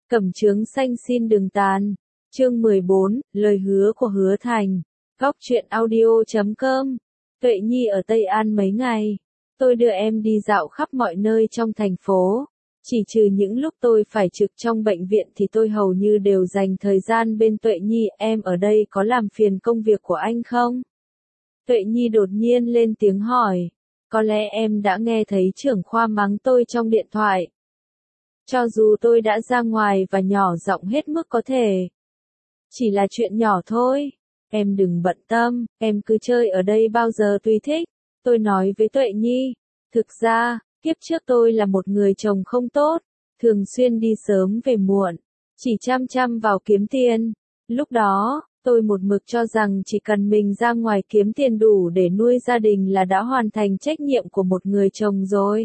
Cẩm chướng xanh xin đừng tàn. Chương 14, lời hứa của Hứa Thành. Góc truyện audio.com. Tuệ Nhi ở Tây An mấy ngày. Tôi đưa em đi dạo khắp mọi nơi trong thành phố. Chỉ trừ những lúc tôi phải trực trong bệnh viện thì tôi hầu như đều dành thời gian bên Tuệ Nhi. Em ở đây có làm phiền công việc của anh không? Tuệ Nhi đột nhiên lên tiếng hỏi. Có lẽ em đã nghe thấy trưởng khoa mắng tôi trong điện thoại. Cho dù tôi đã ra ngoài và nhỏ giọng hết mức có thể. Chỉ là chuyện nhỏ thôi. Em đừng bận tâm, em cứ chơi ở đây bao giờ tùy thích. Tôi nói với Tuệ Nhi. Thực ra, kiếp trước tôi là một người chồng không tốt. Thường xuyên đi sớm về muộn. Chỉ chăm chăm vào kiếm tiền. Lúc đó, tôi một mực cho rằng chỉ cần mình ra ngoài kiếm tiền đủ để nuôi gia đình là đã hoàn thành trách nhiệm của một người chồng rồi.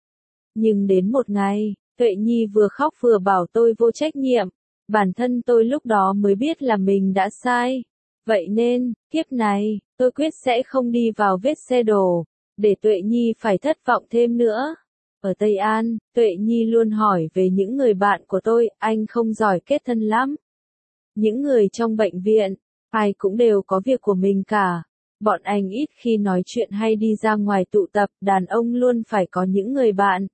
Nhưng đến một ngày, Tuệ Nhi vừa khóc vừa bảo tôi vô trách nhiệm. Bản thân tôi lúc đó mới biết là mình đã sai. Vậy nên, kiếp này, tôi quyết sẽ không đi vào vết xe đổ, để Tuệ Nhi phải thất vọng thêm nữa. Ở Tây An, Tuệ Nhi luôn hỏi về những người bạn của tôi, anh không giỏi kết thân lắm. Những người trong bệnh viện, ai cũng đều có việc của mình cả. Bọn anh ít khi nói chuyện hay đi ra ngoài tụ tập, đàn ông luôn phải có những người bạn.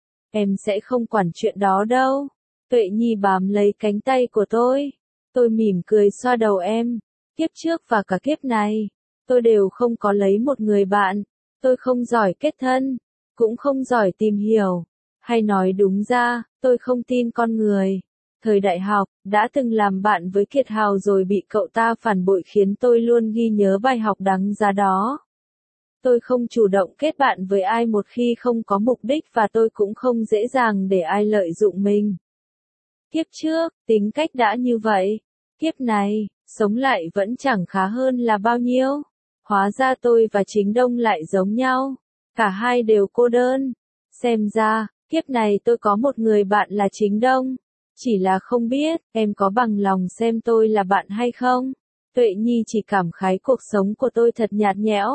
Em sẽ không quản chuyện đó đâu. Tuệ Nhi bám lấy cánh tay của tôi. Tôi mỉm cười xoa đầu em. Kiếp trước và cả kiếp này, tôi đều không có lấy một người bạn. Tôi không giỏi kết thân, cũng không giỏi tìm hiểu. Hay nói đúng ra, tôi không tin con người. Thời đại học, đã từng làm bạn với Kiệt Hào rồi bị cậu ta phản bội khiến tôi luôn ghi nhớ bài học đáng giá đó. Tôi không chủ động kết bạn với ai một khi không có mục đích và tôi cũng không dễ dàng để ai lợi dụng mình. Kiếp trước, tính cách đã như vậy. Kiếp này, sống lại vẫn chẳng khá hơn là bao nhiêu. Hóa ra tôi và Chính Đông lại giống nhau. Cả hai đều cô đơn. Xem ra, kiếp này tôi có một người bạn là Chính Đông. Chỉ là không biết, em có bằng lòng xem tôi là bạn hay không? Tuệ Nhi chỉ cảm khái cuộc sống của tôi thật nhạt nhẽo.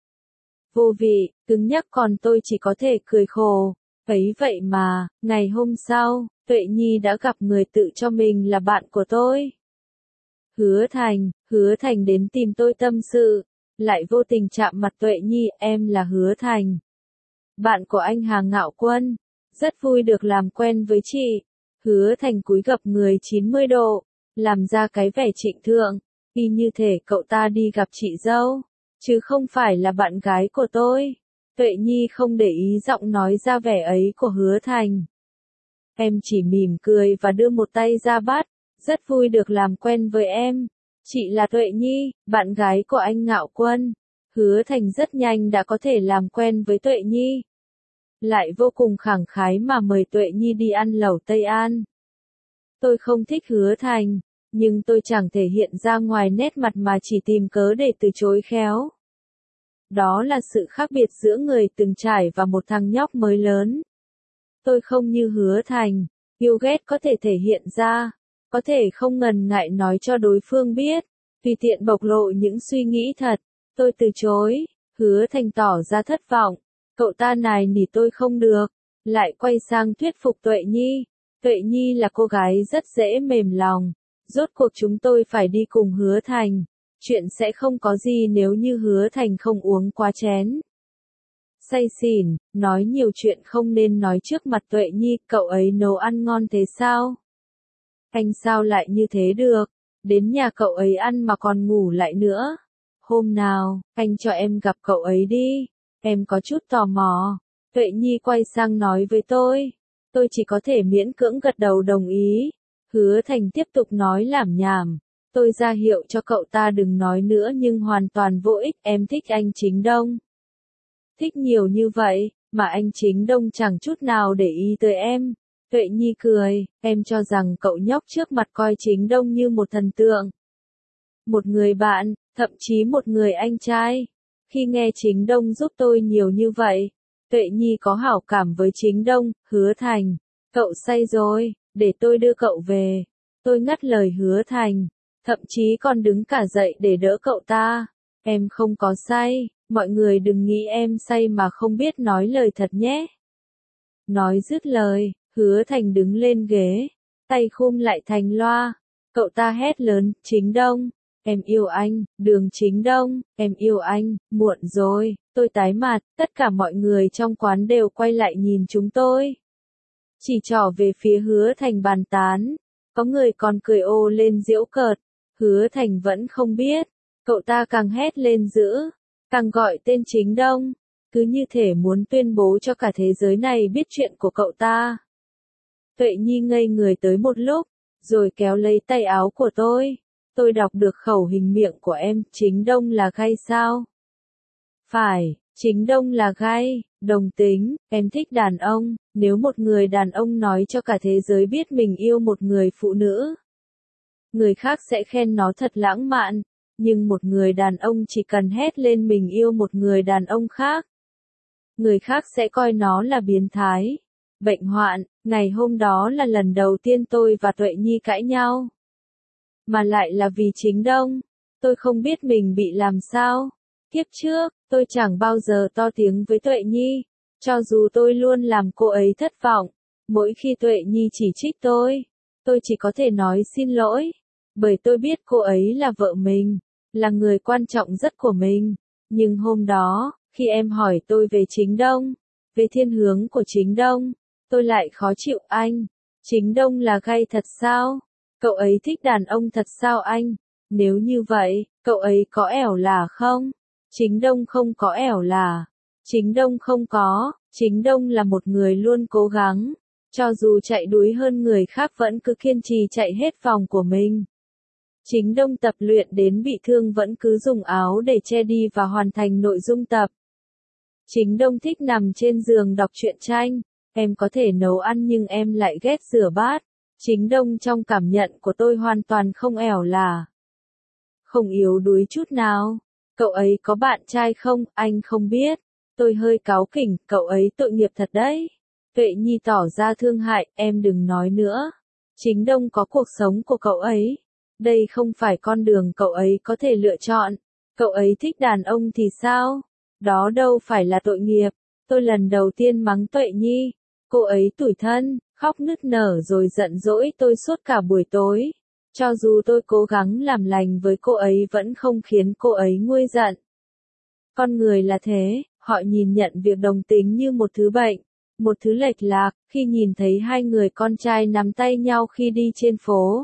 Vô vị, cứng nhắc còn tôi chỉ có thể cười khổ. Ấy vậy mà, ngày hôm sau, Tuệ Nhi đã gặp người tự cho mình là bạn của tôi. Hứa Thành đến tìm tôi tâm sự, lại vô tình chạm mặt Tuệ Nhi, em là Hứa Thành. Bạn của anh Hà Ngạo Quân, rất vui được làm quen với chị. Hứa Thành cúi gập người 90 độ, làm ra cái vẻ trịnh thượng, y như thể cậu ta đi gặp chị dâu, chứ không phải là bạn gái của tôi. Tuệ Nhi không để ý giọng nói ra vẻ ấy của Hứa Thành. Em chỉ mỉm cười và đưa một tay ra bắt, rất vui được làm quen với em. Chị là Tuệ Nhi, bạn gái của anh Ngạo Quân. Hứa Thành rất nhanh đã có thể làm quen với Tuệ Nhi. Lại vô cùng khẳng khái mà mời Tuệ Nhi đi ăn lẩu Tây An. Tôi không thích Hứa Thành, nhưng tôi chẳng thể hiện ra ngoài nét mặt mà chỉ tìm cớ để từ chối khéo. Đó là sự khác biệt giữa người từng trải và một thằng nhóc mới lớn. Tôi không như Hứa Thành, yêu ghét có thể thể hiện ra, có thể không ngần ngại nói cho đối phương biết, tùy tiện bộc lộ những suy nghĩ thật. Tôi từ chối, Hứa Thành tỏ ra thất vọng, cậu ta nài nỉ tôi không được, lại quay sang thuyết phục Tuệ Nhi. Tuệ Nhi là cô gái rất dễ mềm lòng, rốt cuộc chúng tôi phải đi cùng Hứa Thành, chuyện sẽ không có gì nếu như Hứa Thành không uống quá chén. Say xỉn, nói nhiều chuyện không nên nói trước mặt Tuệ Nhi, cậu ấy nấu ăn ngon thế sao? Anh sao lại như thế được, đến nhà cậu ấy ăn mà còn ngủ lại nữa. Hôm nào, anh cho em gặp cậu ấy đi, em có chút tò mò. Tuệ Nhi quay sang nói với tôi chỉ có thể miễn cưỡng gật đầu đồng ý. Hứa Thành tiếp tục nói lảm nhảm, tôi ra hiệu cho cậu ta đừng nói nữa nhưng hoàn toàn vô ích, em thích anh Chính Đông. Thích nhiều như vậy, mà anh Chính Đông chẳng chút nào để ý tới em. Tuệ Nhi cười, em cho rằng cậu nhóc trước mặt coi Chính Đông như một thần tượng. Một người bạn, thậm chí một người anh trai. Khi nghe Chính Đông giúp tôi nhiều như vậy, Tuệ Nhi có hảo cảm với Chính Đông. Hứa Thành, cậu say rồi, để tôi đưa cậu về. Tôi ngắt lời Hứa Thành, thậm chí còn đứng cả dậy để đỡ cậu ta. Em không có say, mọi người đừng nghĩ em say mà không biết nói lời thật nhé. Nói dứt lời, Hứa Thành đứng lên ghế, tay khum lại thành loa. Cậu ta hét lớn, Chính Đông, em yêu anh, Đường Chính Đông, em yêu anh, muộn rồi, tôi tái mặt, tất cả mọi người trong quán đều quay lại nhìn chúng tôi. Chỉ trỏ về phía Hứa Thành bàn tán, có người còn cười ồ lên giễu cợt, Hứa Thành vẫn không biết, cậu ta càng hét lên dữ, càng gọi tên Chính Đông, cứ như thể muốn tuyên bố cho cả thế giới này biết chuyện của cậu ta. Tuệ Nhi ngây người tới một lúc, rồi kéo lấy tay áo của tôi đọc được khẩu hình miệng của em, Chính Đông là gay sao? Phải, Chính Đông là gay, đồng tính, em thích đàn ông, nếu một người đàn ông nói cho cả thế giới biết mình yêu một người phụ nữ, người khác sẽ khen nó thật lãng mạn, nhưng một người đàn ông chỉ cần hét lên mình yêu một người đàn ông khác, người khác sẽ coi nó là biến thái, bệnh hoạn. Ngày hôm đó là lần đầu tiên tôi và Tuệ Nhi cãi nhau. Mà lại là vì Chính Đông. Tôi không biết mình bị làm sao. Kiếp trước, tôi chẳng bao giờ to tiếng với Tuệ Nhi. Cho dù tôi luôn làm cô ấy thất vọng. Mỗi khi Tuệ Nhi chỉ trích tôi chỉ có thể nói xin lỗi. Bởi tôi biết cô ấy là vợ mình, là người quan trọng rất của mình. Nhưng hôm đó, khi em hỏi tôi về Chính Đông, về thiên hướng của Chính Đông, tôi lại khó chịu anh. Chính Đông là gay thật sao? Cậu ấy thích đàn ông thật sao anh? Nếu như vậy, cậu ấy có ẻo lả không? Chính Đông không có ẻo lả. Chính Đông không có. Chính Đông là một người luôn cố gắng. Cho dù chạy đuối hơn người khác vẫn cứ kiên trì chạy hết vòng của mình. Chính Đông tập luyện đến bị thương vẫn cứ dùng áo để che đi và hoàn thành nội dung tập. Chính Đông thích nằm trên giường đọc truyện tranh. Em có thể nấu ăn nhưng em lại ghét rửa bát. Chính Đông trong cảm nhận của tôi hoàn toàn không ẻo lả. Không yếu đuối chút nào. Cậu ấy có bạn trai không, anh không biết. Tôi hơi cáu kỉnh, cậu ấy tội nghiệp thật đấy. Tuệ Nhi tỏ ra thương hại, em đừng nói nữa. Chính Đông có cuộc sống của cậu ấy. Đây không phải con đường cậu ấy có thể lựa chọn. Cậu ấy thích đàn ông thì sao? Đó đâu phải là tội nghiệp. Tôi lần đầu tiên mắng Tuệ Nhi. Cô ấy tủi thân, khóc nức nở rồi giận dỗi tôi suốt cả buổi tối. Cho dù tôi cố gắng làm lành với cô ấy vẫn không khiến cô ấy nguôi giận. Con người là thế, họ nhìn nhận việc đồng tính như một thứ bệnh, một thứ lệch lạc. Khi nhìn thấy hai người con trai nắm tay nhau khi đi trên phố,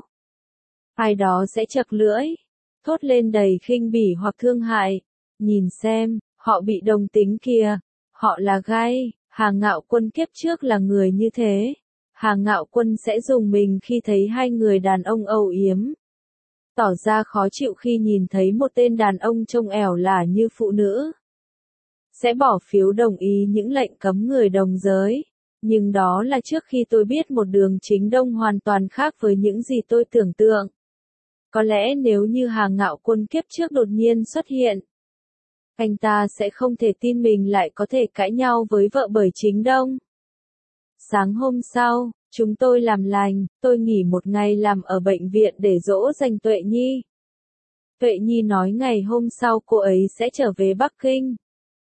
ai đó sẽ chật lưỡi, thốt lên đầy khinh bỉ hoặc thương hại. Nhìn xem, họ bị đồng tính kìa, họ là gay. Hà Ngạo Quân kiếp trước là người như thế. Hà Ngạo Quân sẽ dùng mình khi thấy hai người đàn ông âu yếm. Tỏ ra khó chịu khi nhìn thấy một tên đàn ông trông ẻo lả như phụ nữ. Sẽ bỏ phiếu đồng ý những lệnh cấm người đồng giới. Nhưng đó là trước khi tôi biết một Đường Chính Đông hoàn toàn khác với những gì tôi tưởng tượng. Có lẽ nếu như Hà Ngạo Quân kiếp trước đột nhiên xuất hiện, anh ta sẽ không thể tin mình lại có thể cãi nhau với vợ bởi Chính Đông. Sáng hôm sau, chúng tôi làm lành, tôi nghỉ một ngày làm ở bệnh viện để dỗ dành Tuệ Nhi. Tuệ Nhi nói ngày hôm sau cô ấy sẽ trở về Bắc Kinh.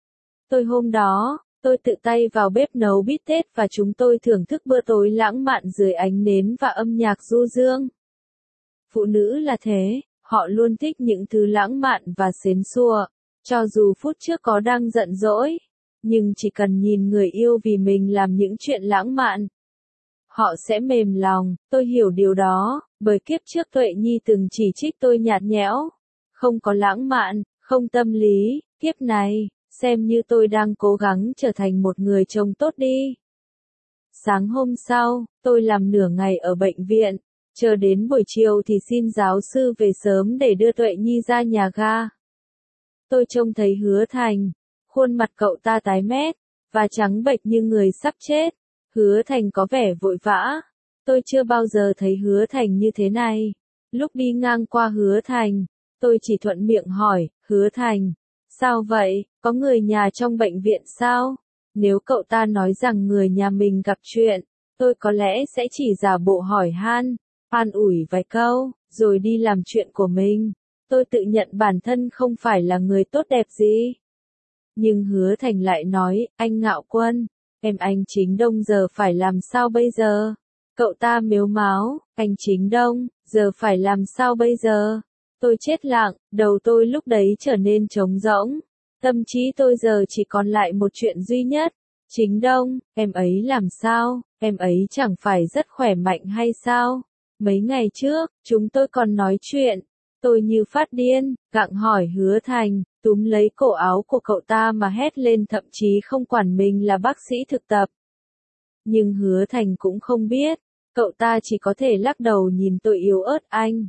Hôm đó, tôi tự tay vào bếp nấu bít tết và chúng tôi thưởng thức bữa tối lãng mạn dưới ánh nến và âm nhạc du dương. Phụ nữ là thế, họ luôn thích những thứ lãng mạn và xến xua. Cho dù phút trước có đang giận dỗi, nhưng chỉ cần nhìn người yêu vì mình làm những chuyện lãng mạn, họ sẽ mềm lòng. Tôi hiểu điều đó, bởi kiếp trước Tuệ Nhi từng chỉ trích tôi nhạt nhẽo, không có lãng mạn, không tâm lý. Kiếp này, xem như tôi đang cố gắng trở thành một người chồng tốt đi. Sáng hôm sau, tôi làm nửa ngày ở bệnh viện, chờ đến buổi chiều thì xin giáo sư về sớm để đưa Tuệ Nhi ra nhà ga. Tôi trông thấy Hứa Thành, khuôn mặt cậu ta tái mét, và trắng bệch như người sắp chết. Hứa Thành có vẻ vội vã. Tôi chưa bao giờ thấy Hứa Thành như thế này. Lúc đi ngang qua Hứa Thành, tôi chỉ thuận miệng hỏi, Hứa Thành, sao vậy, có người nhà trong bệnh viện sao? Nếu cậu ta nói rằng người nhà mình gặp chuyện, tôi có lẽ sẽ chỉ giả bộ hỏi han, an ủi vài câu, rồi đi làm chuyện của mình. Tôi tự nhận bản thân không phải là người tốt đẹp gì. Nhưng Hứa Thành lại nói, anh Ngạo Quân, em anh Chính Đông giờ phải làm sao bây giờ? Cậu ta mếu máo, anh Chính Đông, giờ phải làm sao bây giờ? Tôi chết lặng, đầu tôi lúc đấy trở nên trống rỗng. Tâm trí tôi giờ chỉ còn lại một chuyện duy nhất. Chính Đông, em ấy làm sao? Em ấy chẳng phải rất khỏe mạnh hay sao? Mấy ngày trước, chúng tôi còn nói chuyện. Tôi như phát điên, gặng hỏi Hứa Thành, túm lấy cổ áo của cậu ta mà hét lên, thậm chí không quản mình là bác sĩ thực tập. Nhưng Hứa Thành cũng không biết, cậu ta chỉ có thể lắc đầu nhìn tôi yếu ớt.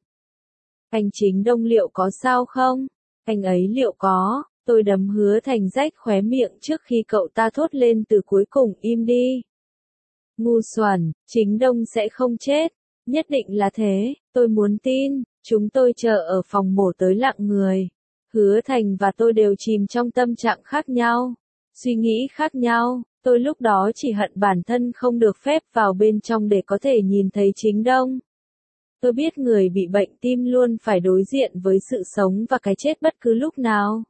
Anh Chính Đông liệu có sao không? Anh ấy liệu có? Tôi đấm Hứa Thành rách khóe miệng trước khi cậu ta thốt lên từ cuối cùng, im đi. Ngu xuẩn, Chính Đông sẽ không chết. Nhất định là thế, tôi muốn tin. Chúng tôi chờ ở phòng mổ tới lặng người. Hứa Thành và tôi đều chìm trong tâm trạng khác nhau, suy nghĩ khác nhau. Tôi lúc đó chỉ hận bản thân không được phép vào bên trong để có thể nhìn thấy Chính Đông. Tôi biết người bị bệnh tim luôn phải đối diện với sự sống và cái chết bất cứ lúc nào.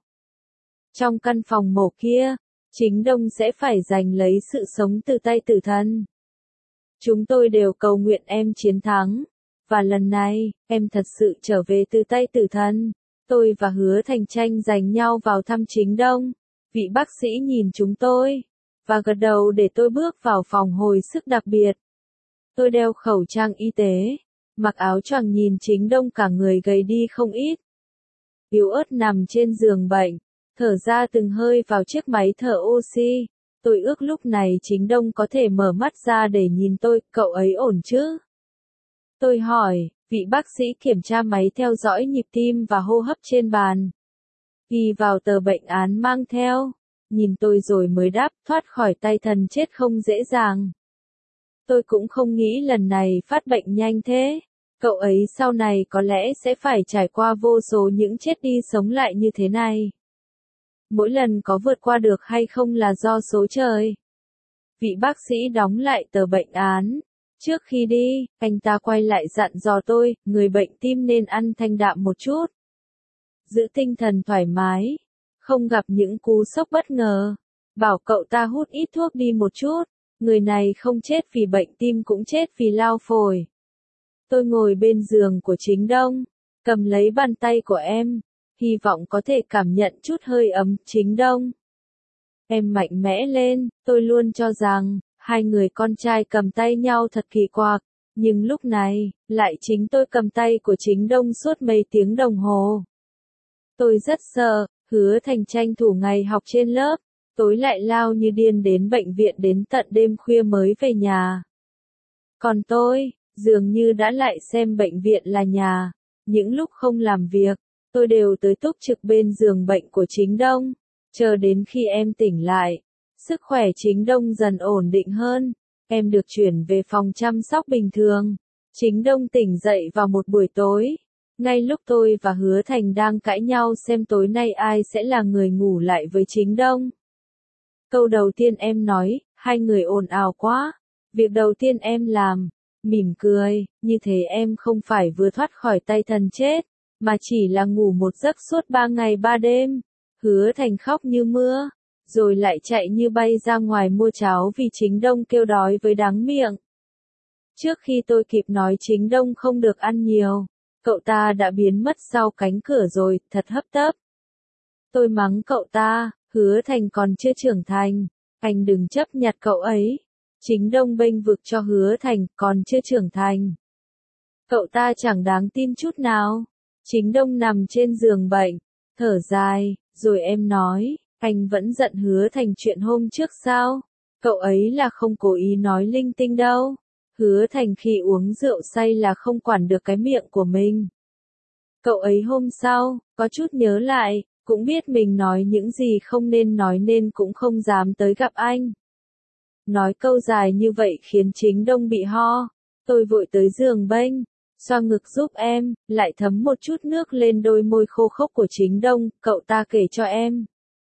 Trong căn phòng mổ kia, Chính Đông sẽ phải giành lấy sự sống từ tay tử thần. Chúng tôi đều cầu nguyện em chiến thắng. Và lần này, em thật sự trở về từ tay tử thần. Tôi và Hứa Thành tranh giành nhau vào thăm Chính Đông. Vị bác sĩ nhìn chúng tôi và gật đầu để tôi bước vào phòng hồi sức đặc biệt. Tôi đeo khẩu trang y tế, mặc áo choàng, nhìn Chính Đông cả người gầy đi không ít. Yếu ớt nằm trên giường bệnh, thở ra từng hơi vào chiếc máy thở oxy. Tôi ước lúc này Chính Đông có thể mở mắt ra để nhìn tôi, cậu ấy ổn chứ? Tôi hỏi, vị bác sĩ kiểm tra máy theo dõi nhịp tim và hô hấp trên bàn. Ghi vào tờ bệnh án mang theo. Nhìn tôi rồi mới đáp, thoát khỏi tay thần chết không dễ dàng. Tôi cũng không nghĩ lần này phát bệnh nhanh thế. Cậu ấy sau này có lẽ sẽ phải trải qua vô số những chết đi sống lại như thế này. Mỗi lần có vượt qua được hay không là do số trời. Vị bác sĩ đóng lại tờ bệnh án. Trước khi đi, anh ta quay lại dặn dò tôi, người bệnh tim nên ăn thanh đạm một chút. Giữ tinh thần thoải mái, không gặp những cú sốc bất ngờ. Bảo cậu ta hút ít thuốc đi một chút. Người này không chết vì bệnh tim cũng chết vì lao phổi. Tôi ngồi bên giường của Chính Đông, cầm lấy bàn tay của em, hy vọng có thể cảm nhận chút hơi ấm. Chính Đông, em mạnh mẽ lên. Tôi luôn cho rằng hai người con trai cầm tay nhau thật kỳ quặc, nhưng lúc này, lại chính tôi cầm tay của Chính Đông suốt mấy tiếng đồng hồ. Tôi rất sợ. Hứa Thành tranh thủ ngày học trên lớp, tối lại lao như điên đến bệnh viện đến tận đêm khuya mới về nhà. Còn tôi, dường như đã lại xem bệnh viện là nhà. Những lúc không làm việc, tôi đều tới túc trực bên giường bệnh của Chính Đông, chờ đến khi em tỉnh lại. Sức khỏe Chính Đông dần ổn định hơn, em được chuyển về phòng chăm sóc bình thường. Chính Đông tỉnh dậy vào một buổi tối, ngay lúc tôi và Hứa Thành đang cãi nhau xem tối nay ai sẽ là người ngủ lại với Chính Đông. Câu đầu tiên em nói, hai người ồn ào quá. Việc đầu tiên em làm, mỉm cười, như thế em không phải vừa thoát khỏi tay thần chết, mà chỉ là ngủ một giấc suốt 3 ngày 3 đêm. Hứa Thành khóc như mưa, rồi lại chạy như bay ra ngoài mua cháo vì Chính Đông kêu đói với đắng miệng. Trước khi tôi kịp nói Chính Đông không được ăn nhiều, cậu ta đã biến mất sau cánh cửa rồi, thật hấp tấp. Tôi mắng cậu ta, Hứa Thành còn chưa trưởng thành, anh đừng chấp nhặt cậu ấy. Chính Đông bênh vực cho Hứa Thành, còn chưa trưởng thành. Cậu ta chẳng đáng tin chút nào. Chính Đông nằm trên giường bệnh, thở dài, rồi em nói, anh vẫn giận Hứa Thành chuyện hôm trước sao? Cậu ấy là không cố ý nói linh tinh đâu. Hứa Thành khi uống rượu say là không quản được cái miệng của mình. Cậu ấy hôm sau, có chút nhớ lại, cũng biết mình nói những gì không nên nói nên cũng không dám tới gặp anh. Nói câu dài như vậy khiến Chính Đông bị ho. Tôi vội tới giường bênh, xoa ngực giúp em, lại thấm một chút nước lên đôi môi khô khốc của Chính Đông, cậu ta kể cho em.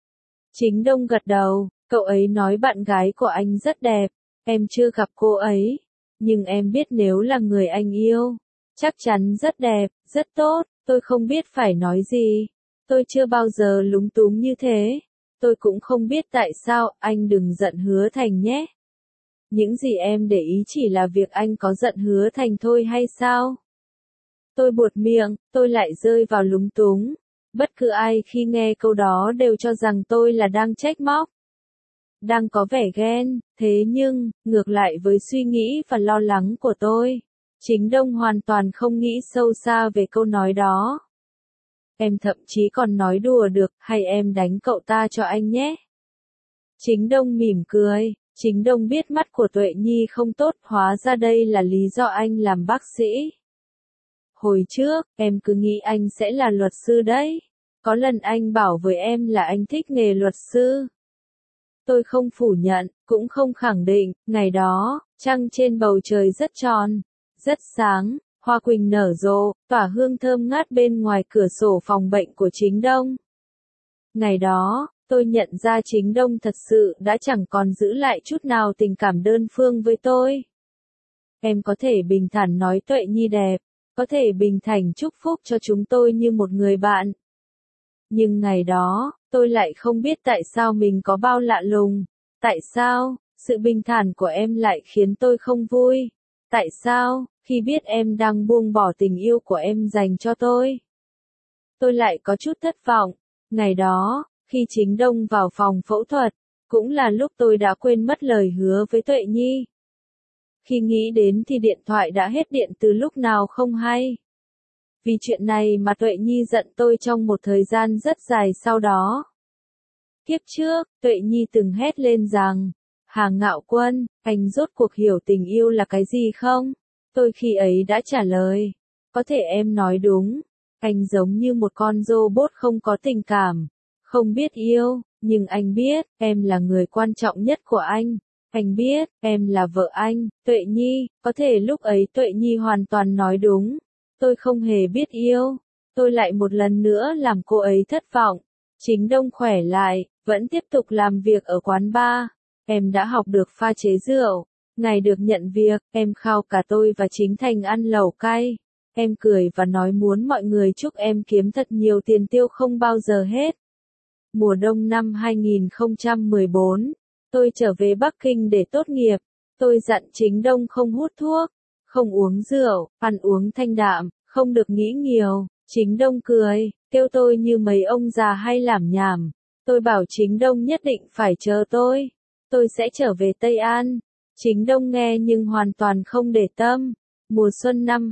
Chính Đông gật đầu, cậu ấy nói bạn gái của anh rất đẹp, em chưa gặp cô ấy, nhưng em biết nếu là người anh yêu, chắc chắn rất đẹp, rất tốt. Tôi không biết phải nói gì. Tôi chưa bao giờ lúng túng như thế. Tôi cũng không biết tại sao, anh đừng giận Hứa Thành nhé. Những gì em để ý chỉ là việc anh có giận Hứa Thành thôi hay sao? Tôi buột miệng, tôi lại rơi vào lúng túng. Bất cứ ai khi nghe câu đó đều cho rằng tôi là đang trách móc, đang có vẻ ghen, thế nhưng, ngược lại với suy nghĩ và lo lắng của tôi, Chính Đông hoàn toàn không nghĩ sâu xa về câu nói đó. Em thậm chí còn nói đùa được, hay em đánh cậu ta cho anh nhé. Chính Đông mỉm cười, Chính Đông biết mắt của Tuệ Nhi không tốt, hóa ra đây là lý do anh làm bác sĩ. Hồi trước, em cứ nghĩ anh sẽ là luật sư đấy. Có lần anh bảo với em là anh thích nghề luật sư. Tôi không phủ nhận, cũng không khẳng định, ngày đó, trăng trên bầu trời rất tròn, rất sáng, hoa quỳnh nở rộ, tỏa hương thơm ngát bên ngoài cửa sổ phòng bệnh của Chính Đông. Ngày đó, tôi nhận ra Chính Đông thật sự đã chẳng còn giữ lại chút nào tình cảm đơn phương với tôi. Em có thể bình thản nói Tuệ Nhi đẹp, có thể bình thản chúc phúc cho chúng tôi như một người bạn. Nhưng ngày đó, tôi lại không biết tại sao mình có bao lạ lùng. Tại sao, sự bình thản của em lại khiến tôi không vui? Tại sao, khi biết em đang buông bỏ tình yêu của em dành cho tôi lại có chút thất vọng. Ngày đó, khi Chính Đông vào phòng phẫu thuật, cũng là lúc tôi đã quên mất lời hứa với Tuệ Nhi. Khi nghĩ đến thì điện thoại đã hết điện từ lúc nào không hay. Vì chuyện này mà Tuệ Nhi giận tôi trong một thời gian rất dài sau đó. Kiếp trước, Tuệ Nhi từng hét lên rằng, Hà Ngạo Quân, anh rốt cuộc hiểu tình yêu là cái gì không? Tôi khi ấy đã trả lời, có thể em nói đúng, anh giống như một con robot không có tình cảm, không biết yêu, nhưng anh biết, em là người quan trọng nhất của anh. Anh biết, em là vợ anh, Tuệ Nhi, có thể lúc ấy Tuệ Nhi hoàn toàn nói đúng. Tôi không hề biết yêu. Tôi lại một lần nữa làm cô ấy thất vọng. Chính Đông khỏe lại, vẫn tiếp tục làm việc ở quán bar. Em đã học được pha chế rượu. Ngày được nhận việc, em khao cả tôi và Chính Thành ăn lẩu cay. Em cười và nói muốn mọi người chúc em kiếm thật nhiều tiền tiêu không bao giờ hết. Mùa đông năm 2014, tôi trở về Bắc Kinh để tốt nghiệp. Tôi dặn Chính Đông không hút thuốc, không uống rượu, ăn uống thanh đạm, không được nghĩ nhiều. Chính Đông cười, kêu tôi như mấy ông già hay lảm nhảm. Tôi bảo Chính Đông nhất định phải chờ tôi sẽ trở về Tây An. Chính Đông nghe nhưng hoàn toàn không để tâm. Mùa xuân năm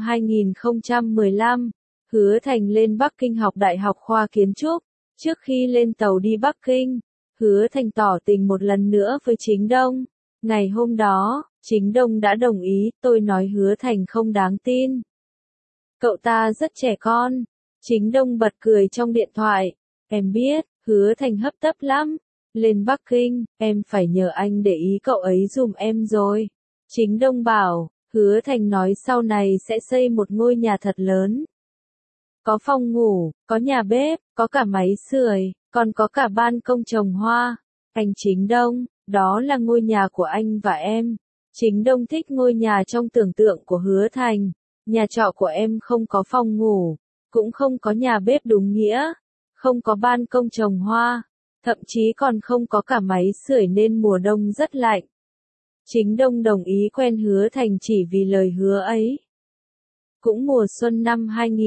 2015, Hứa Thành lên Bắc Kinh học Đại học khoa kiến trúc. Trước khi lên tàu đi Bắc Kinh, Hứa Thành tỏ tình một lần nữa với Chính Đông. Ngày hôm đó, Chính Đông đã đồng ý, tôi nói Hứa Thành không đáng tin. Cậu ta rất trẻ con. Chính Đông bật cười trong điện thoại. Em biết, Hứa Thành hấp tấp lắm. Lên Bắc Kinh, em phải nhờ anh để ý cậu ấy giùm em rồi. Chính Đông bảo, Hứa Thành nói sau này sẽ xây một ngôi nhà thật lớn. Có phòng ngủ, có nhà bếp, có cả máy sưởi, còn có cả ban công trồng hoa. Anh Chính Đông, đó là ngôi nhà của anh và em. Chính Đông thích ngôi nhà trong tưởng tượng của Hứa Thành. Nhà trọ của em không có phòng ngủ, cũng không có nhà bếp đúng nghĩa, không có ban công trồng hoa, thậm chí còn không có cả máy sưởi nên mùa đông rất lạnh. Chính Đông đồng ý quen Hứa Thành chỉ vì lời hứa ấy. Cũng mùa xuân năm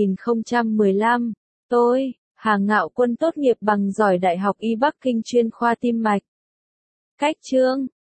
2015, tôi, Hà Ngạo Quân tốt nghiệp bằng giỏi Đại học Y Bắc Kinh chuyên khoa tim mạch. Cách chương